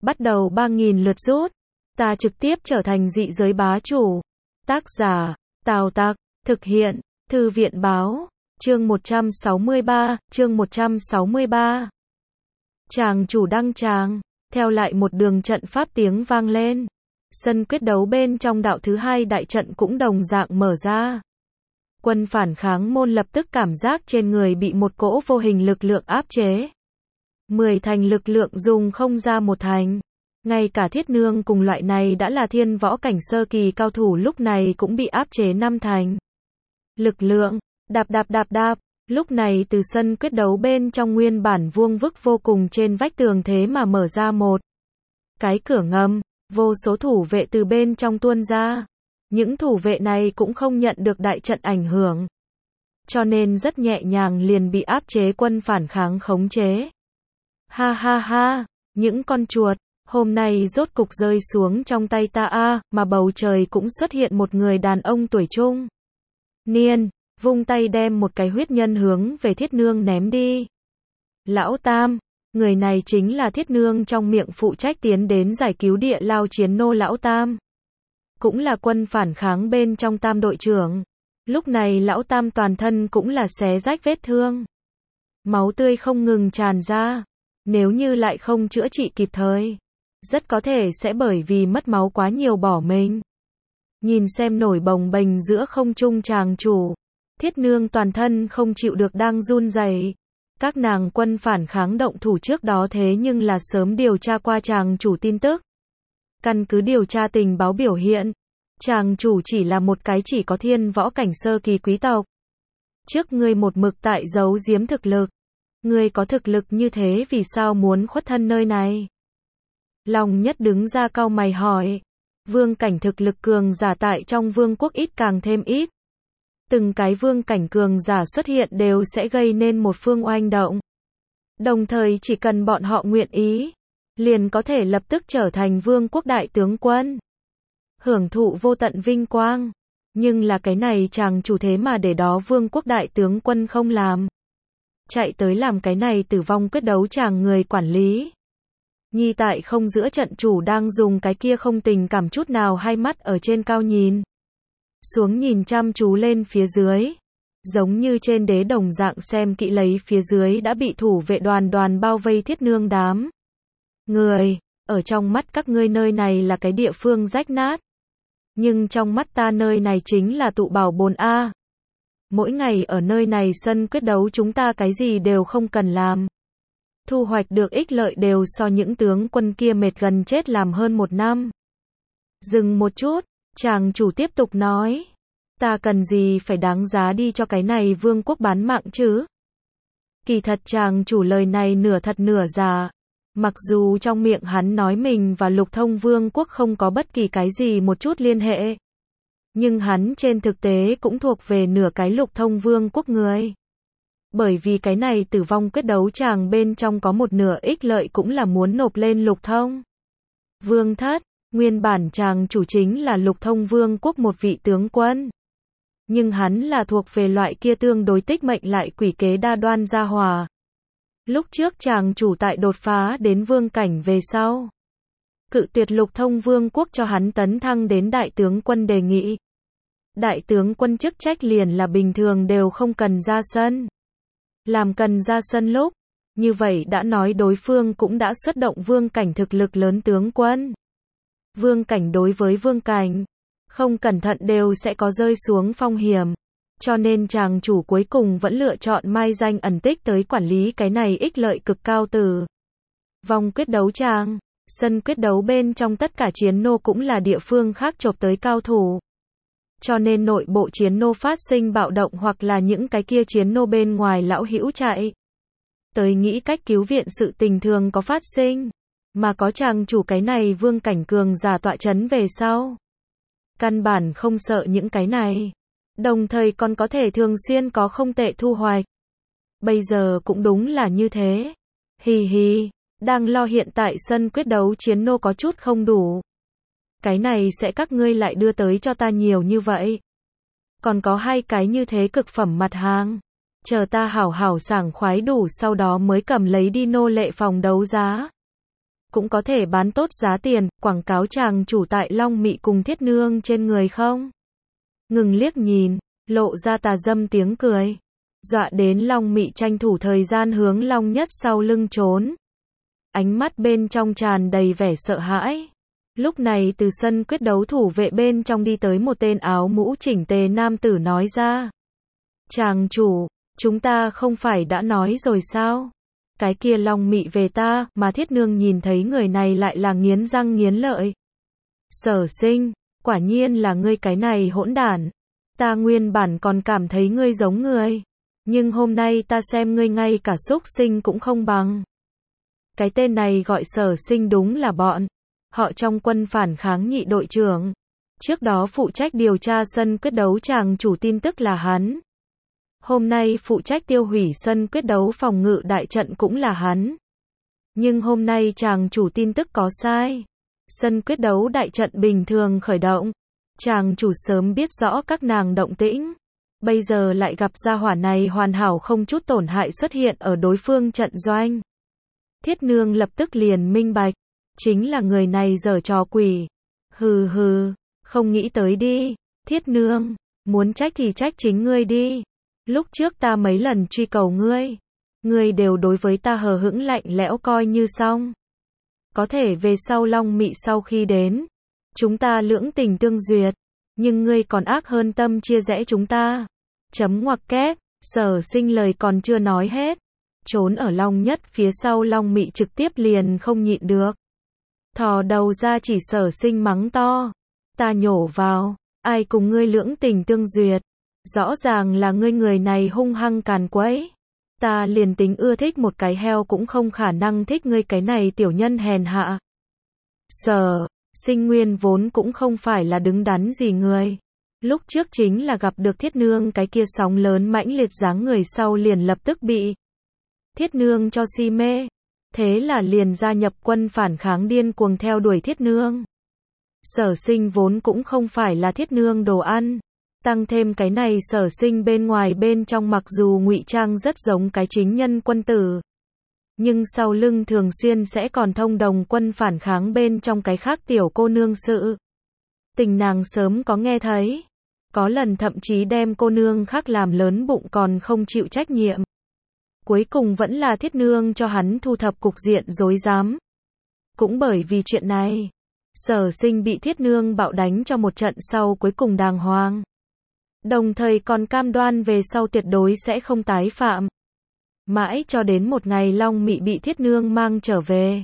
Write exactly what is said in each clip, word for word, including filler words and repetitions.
bắt đầu ba nghìn lượt rút. Ta trực tiếp trở thành dị giới bá chủ. Tác giả, Tào Tặc, thực hiện, Thư viện báo, chương một trăm sáu mươi ba, chương một trăm sáu mươi ba. Chàng chủ đăng tràng, theo lại một đường trận pháp tiếng vang lên. Sân quyết đấu bên trong đạo thứ hai đại trận cũng đồng dạng mở ra. Quân phản kháng môn lập tức cảm giác trên người bị một cỗ vô hình lực lượng áp chế. Mười thành lực lượng dùng không ra một thành. Ngay cả Thiết Nương cùng loại này đã là thiên võ cảnh sơ kỳ cao thủ lúc này cũng bị áp chế năm thành. Lực lượng, đạp đạp đạp đạp, lúc này từ sân quyết đấu bên trong nguyên bản vuông vức vô cùng trên vách tường thế mà mở ra một cái cửa ngầm, vô số thủ vệ từ bên trong tuôn ra. Những thủ vệ này cũng không nhận được đại trận ảnh hưởng, cho nên rất nhẹ nhàng liền bị áp chế quân phản kháng khống chế. Ha ha ha, những con chuột, hôm nay rốt cục rơi xuống trong tay ta a, mà bầu trời cũng xuất hiện một người đàn ông tuổi trung niên, vung tay đem một cái huyết nhân hướng về Thiết Nương ném đi. Lão Tam, người này chính là Thiết Nương trong miệng phụ trách tiến đến giải cứu địa lao chiến nô Lão Tam. Cũng là quân phản kháng bên trong Tam đội trưởng. Lúc này Lão Tam toàn thân cũng là xé rách vết thương. Máu tươi không ngừng tràn ra. Nếu như lại không chữa trị kịp thời, rất có thể sẽ bởi vì mất máu quá nhiều bỏ mình. Nhìn xem nổi bồng bềnh giữa không trung chàng chủ, Thiết Nương toàn thân không chịu được đang run rẩy. Các nàng quân phản kháng động thủ trước đó thế nhưng là sớm điều tra qua chàng chủ tin tức. Căn cứ điều tra tình báo biểu hiện, chàng chủ chỉ là một cái chỉ có thiên võ cảnh sơ kỳ quý tộc. Trước ngươi một mực tại giấu giếm thực lực. Ngươi có thực lực như thế vì sao muốn khuất thân nơi này? Long Nhất đứng ra cau mày hỏi. Vương cảnh thực lực cường giả tại trong vương quốc ít càng thêm ít. Từng cái vương cảnh cường giả xuất hiện đều sẽ gây nên một phương oanh động. Đồng thời chỉ cần bọn họ nguyện ý, liền có thể lập tức trở thành vương quốc đại tướng quân, hưởng thụ vô tận vinh quang. Nhưng là cái này chàng chủ thế mà để đó vương quốc đại tướng quân không làm, chạy tới làm cái này tử vong quyết đấu chàng người quản lý. Nhi tại không giữa trận chủ đang dùng cái kia không tình cảm chút nào hai mắt ở trên cao nhìn xuống, nhìn chăm chú lên phía dưới, giống như trên đế đồng dạng xem kỹ lấy phía dưới đã bị thủ vệ đoàn đoàn bao vây Thiết Nương đám người. Ở trong mắt các ngươi nơi này là cái địa phương rách nát, nhưng trong mắt ta nơi này chính là tụ bảo bồn a. Mỗi ngày ở nơi này sân quyết đấu chúng ta cái gì đều không cần làm, thu hoạch được ích lợi đều so những tướng quân kia mệt gần chết làm hơn một năm. Dừng một chút, chàng chủ tiếp tục nói. Ta cần gì phải đáng giá đi cho cái này vương quốc bán mạng chứ? Kỳ thật chàng chủ lời này nửa thật nửa giả. Mặc dù trong miệng hắn nói mình và Lục Thông vương quốc không có bất kỳ cái gì một chút liên hệ, nhưng hắn trên thực tế cũng thuộc về nửa cái Lục Thông vương quốc người. Bởi vì cái này tử vong quyết đấu chàng bên trong có một nửa ích lợi cũng là muốn nộp lên Lục Thông vương thất. Nguyên bản chàng chủ chính là Lục Thông vương quốc một vị tướng quân, nhưng hắn là thuộc về loại kia tương đối tích mệnh lại quỷ kế đa đoan gia hòa. Lúc trước chàng chủ tại đột phá đến vương cảnh về sau, cự tuyệt Lục Thông vương quốc cho hắn tấn thăng đến đại tướng quân đề nghị. Đại tướng quân chức trách liền là bình thường đều không cần ra sân. Làm cần ra sân lúc, như vậy đã nói đối phương cũng đã xuất động vương cảnh thực lực lớn tướng quân. Vương cảnh đối với vương cảnh, không cẩn thận đều sẽ có rơi xuống phong hiểm. Cho nên chàng chủ cuối cùng vẫn lựa chọn mai danh ẩn tích tới quản lý cái này ích lợi cực cao tử vong quyết đấu chàng. Sân quyết đấu bên trong tất cả chiến nô cũng là địa phương khác chộp tới cao thủ. Cho nên nội bộ chiến nô phát sinh bạo động hoặc là những cái kia chiến nô bên ngoài lão hữu chạy tới nghĩ cách cứu viện sự tình thường có phát sinh. Mà có chàng chủ cái này vương cảnh cường giả tọa chấn về sau, căn bản không sợ những cái này, đồng thời còn có thể thường xuyên có không tệ thu hoạch. Bây giờ cũng đúng là như thế. Hì hì, đang lo hiện tại sân quyết đấu chiến nô có chút không đủ. Cái này sẽ các ngươi lại đưa tới cho ta nhiều như vậy. Còn có hai cái như thế cực phẩm mặt hàng. Chờ ta hảo hảo sảng khoái đủ sau đó mới cầm lấy đi nô lệ phòng đấu giá. cũng có thể bán tốt giá tiền, quảng cáo chàng chủ tại Long Mị cùng Thiết Nương trên người không? Ngừng liếc nhìn, lộ ra tà dâm tiếng cười. Dọa đến Long Mị tranh thủ thời gian hướng Long Nhất sau lưng trốn. Ánh mắt bên trong tràn đầy vẻ sợ hãi. Lúc này từ sân quyết đấu thủ vệ bên trong đi tới một tên áo mũ chỉnh tề nam tử nói ra. Chàng chủ, chúng ta không phải đã nói rồi sao? Cái kia Long Mị về ta, mà Thiết Nương nhìn thấy người này lại là nghiến răng nghiến lợi. Sở Sinh, quả nhiên là ngươi cái này hỗn đản. Ta nguyên bản còn cảm thấy ngươi giống người. Nhưng hôm nay ta xem ngươi ngay cả xúc sinh cũng không bằng. Cái tên này gọi Sở Sinh đúng là bọn họ trong quân phản kháng nhị đội trưởng. Trước đó phụ trách điều tra sân quyết đấu chàng chủ tin tức là hắn. Hôm nay phụ trách tiêu hủy sân quyết đấu phòng ngự đại trận cũng là hắn. Nhưng hôm nay chàng chủ tin tức có sai. Sân quyết đấu đại trận bình thường khởi động. Chàng chủ sớm biết rõ các nàng động tĩnh. Bây giờ lại gặp gia hỏa này hoàn hảo không chút tổn hại xuất hiện ở đối phương trận doanh. Thiết Nương lập tức liền minh bạch. Chính là người này giở trò quỷ. Hừ hừ, không nghĩ tới đi. Thiết Nương, muốn trách thì trách chính ngươi đi. Lúc trước ta mấy lần truy cầu ngươi. Ngươi đều đối với ta hờ hững lạnh lẽo coi như xong. Có thể về sau Long Mị sau khi đến. Chúng ta lưỡng tình tương duyệt. Nhưng ngươi còn ác hơn tâm chia rẽ chúng ta. Chấm ngoặc kép, Sở Sinh lời còn chưa nói hết. Trốn ở Long Nhất phía sau Long Mị trực tiếp liền không nhịn được. Thò đầu ra chỉ Sở Sinh mắng to. Ta nhổ vào, ai cùng ngươi lưỡng tình tương duyệt. Rõ ràng là ngươi người này hung hăng càn quấy. Ta liền tính ưa thích một cái heo cũng không khả năng thích ngươi cái này tiểu nhân hèn hạ. Sở Sinh nguyên vốn cũng không phải là đứng đắn gì người. Lúc trước chính là gặp được Thiết Nương cái kia sóng lớn mãnh liệt dáng người sau liền lập tức bị Thiết Nương cho si mê. Thế là liền gia nhập quân phản kháng điên cuồng theo đuổi Thiết Nương. Sở Sinh vốn cũng không phải là Thiết Nương đồ ăn. Tăng thêm cái này Sở Sinh bên ngoài bên trong mặc dù ngụy trang rất giống cái chính nhân quân tử. Nhưng sau lưng thường xuyên sẽ còn thông đồng quân phản kháng bên trong cái khác tiểu cô nương sự. Tình nàng sớm có nghe thấy. Có lần thậm chí đem cô nương khác làm lớn bụng còn không chịu trách nhiệm. Cuối cùng vẫn là Thiết Nương cho hắn thu thập cục diện rối rắm. Cũng bởi vì chuyện này, Sở Sinh bị Thiết Nương bạo đánh cho một trận sau cuối cùng đàng hoàng. Đồng thời còn cam đoan về sau tuyệt đối sẽ không tái phạm. Mãi cho đến một ngày Long Mị bị Thiết Nương mang trở về.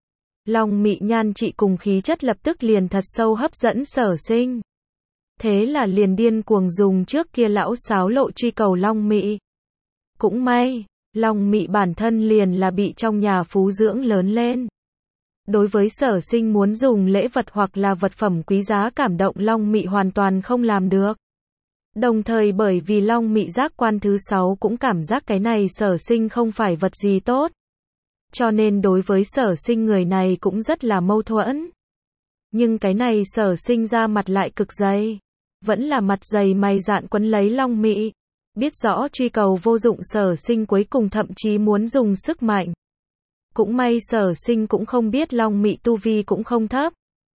Long Mị nhan trị cùng khí chất lập tức liền thật sâu hấp dẫn Sở Sinh. Thế là liền điên cuồng dùng trước kia lão sáo lộ truy cầu Long Mị. Cũng may, Long Mị bản thân liền là bị trong nhà phú dưỡng lớn lên. Đối với Sở Sinh muốn dùng lễ vật hoặc là vật phẩm quý giá cảm động Long Mị hoàn toàn không làm được. Đồng thời bởi vì Long Mị giác quan thứ sáu cũng cảm giác cái này Sở Sinh không phải vật gì tốt. Cho nên đối với Sở Sinh người này cũng rất là mâu thuẫn. Nhưng cái này Sở Sinh ra mặt lại cực dày. Vẫn là mặt dày mày dạn quấn lấy Long Mị. Biết rõ truy cầu vô dụng Sở Sinh cuối cùng thậm chí muốn dùng sức mạnh. Cũng may Sở Sinh cũng không biết Long Mị tu vi cũng không thấp.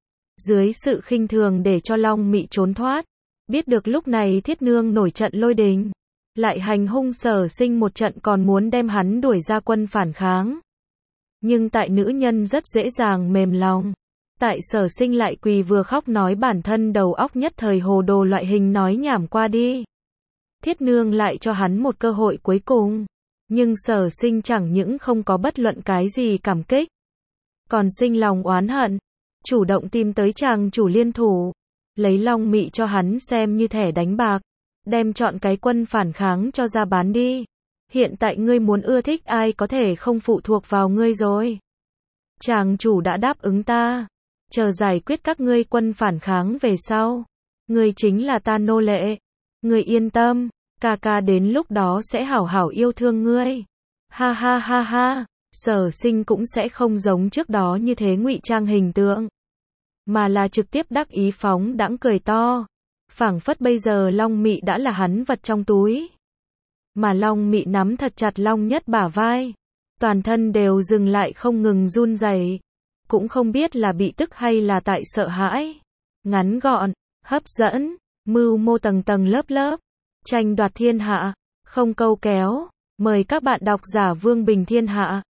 Dưới sự khinh thường để cho Long Mị trốn thoát. Biết được lúc này Thiết Nương nổi trận lôi đình. Lại hành hung Sở Sinh một trận còn muốn đem hắn đuổi ra quân phản kháng. Nhưng tại nữ nhân rất dễ dàng mềm lòng. Tại Sở Sinh lại quỳ vừa khóc nói bản thân đầu óc nhất thời hồ đồ loại hình nói nhảm qua đi. Thiết Nương lại cho hắn một cơ hội cuối cùng. Nhưng Sở Sinh chẳng những không có bất luận cái gì cảm kích. Còn sinh lòng oán hận. Chủ động tìm tới chàng chủ liên thủ. Lấy Long Mị cho hắn xem như thẻ đánh bạc. Đem chọn cái quân phản kháng cho ra bán đi. Hiện tại ngươi muốn ưa thích ai có thể không phụ thuộc vào ngươi rồi. Chàng chủ đã đáp ứng ta. Chờ giải quyết các ngươi quân phản kháng về sau. Ngươi chính là ta nô lệ. Ngươi yên tâm. Ca ca đến lúc đó sẽ hảo hảo yêu thương ngươi. Ha ha ha ha. Sở Sinh cũng sẽ không giống trước đó như thế ngụy trang hình tượng. Mà là trực tiếp đắc ý phóng đãng cười to. Phảng phất bây giờ Long Mị đã là hắn vật trong túi. Mà Long Mị nắm thật chặt Long Nhất bả vai. Toàn thân đều dừng lại không ngừng run rẩy. cũng không biết là bị tức hay là tại sợ hãi. Ngắn gọn, hấp dẫn, mưu mô tầng tầng lớp lớp, tranh đoạt thiên hạ, không câu kéo. Mời các bạn đọc giả Vương Bình Thiên Hạ.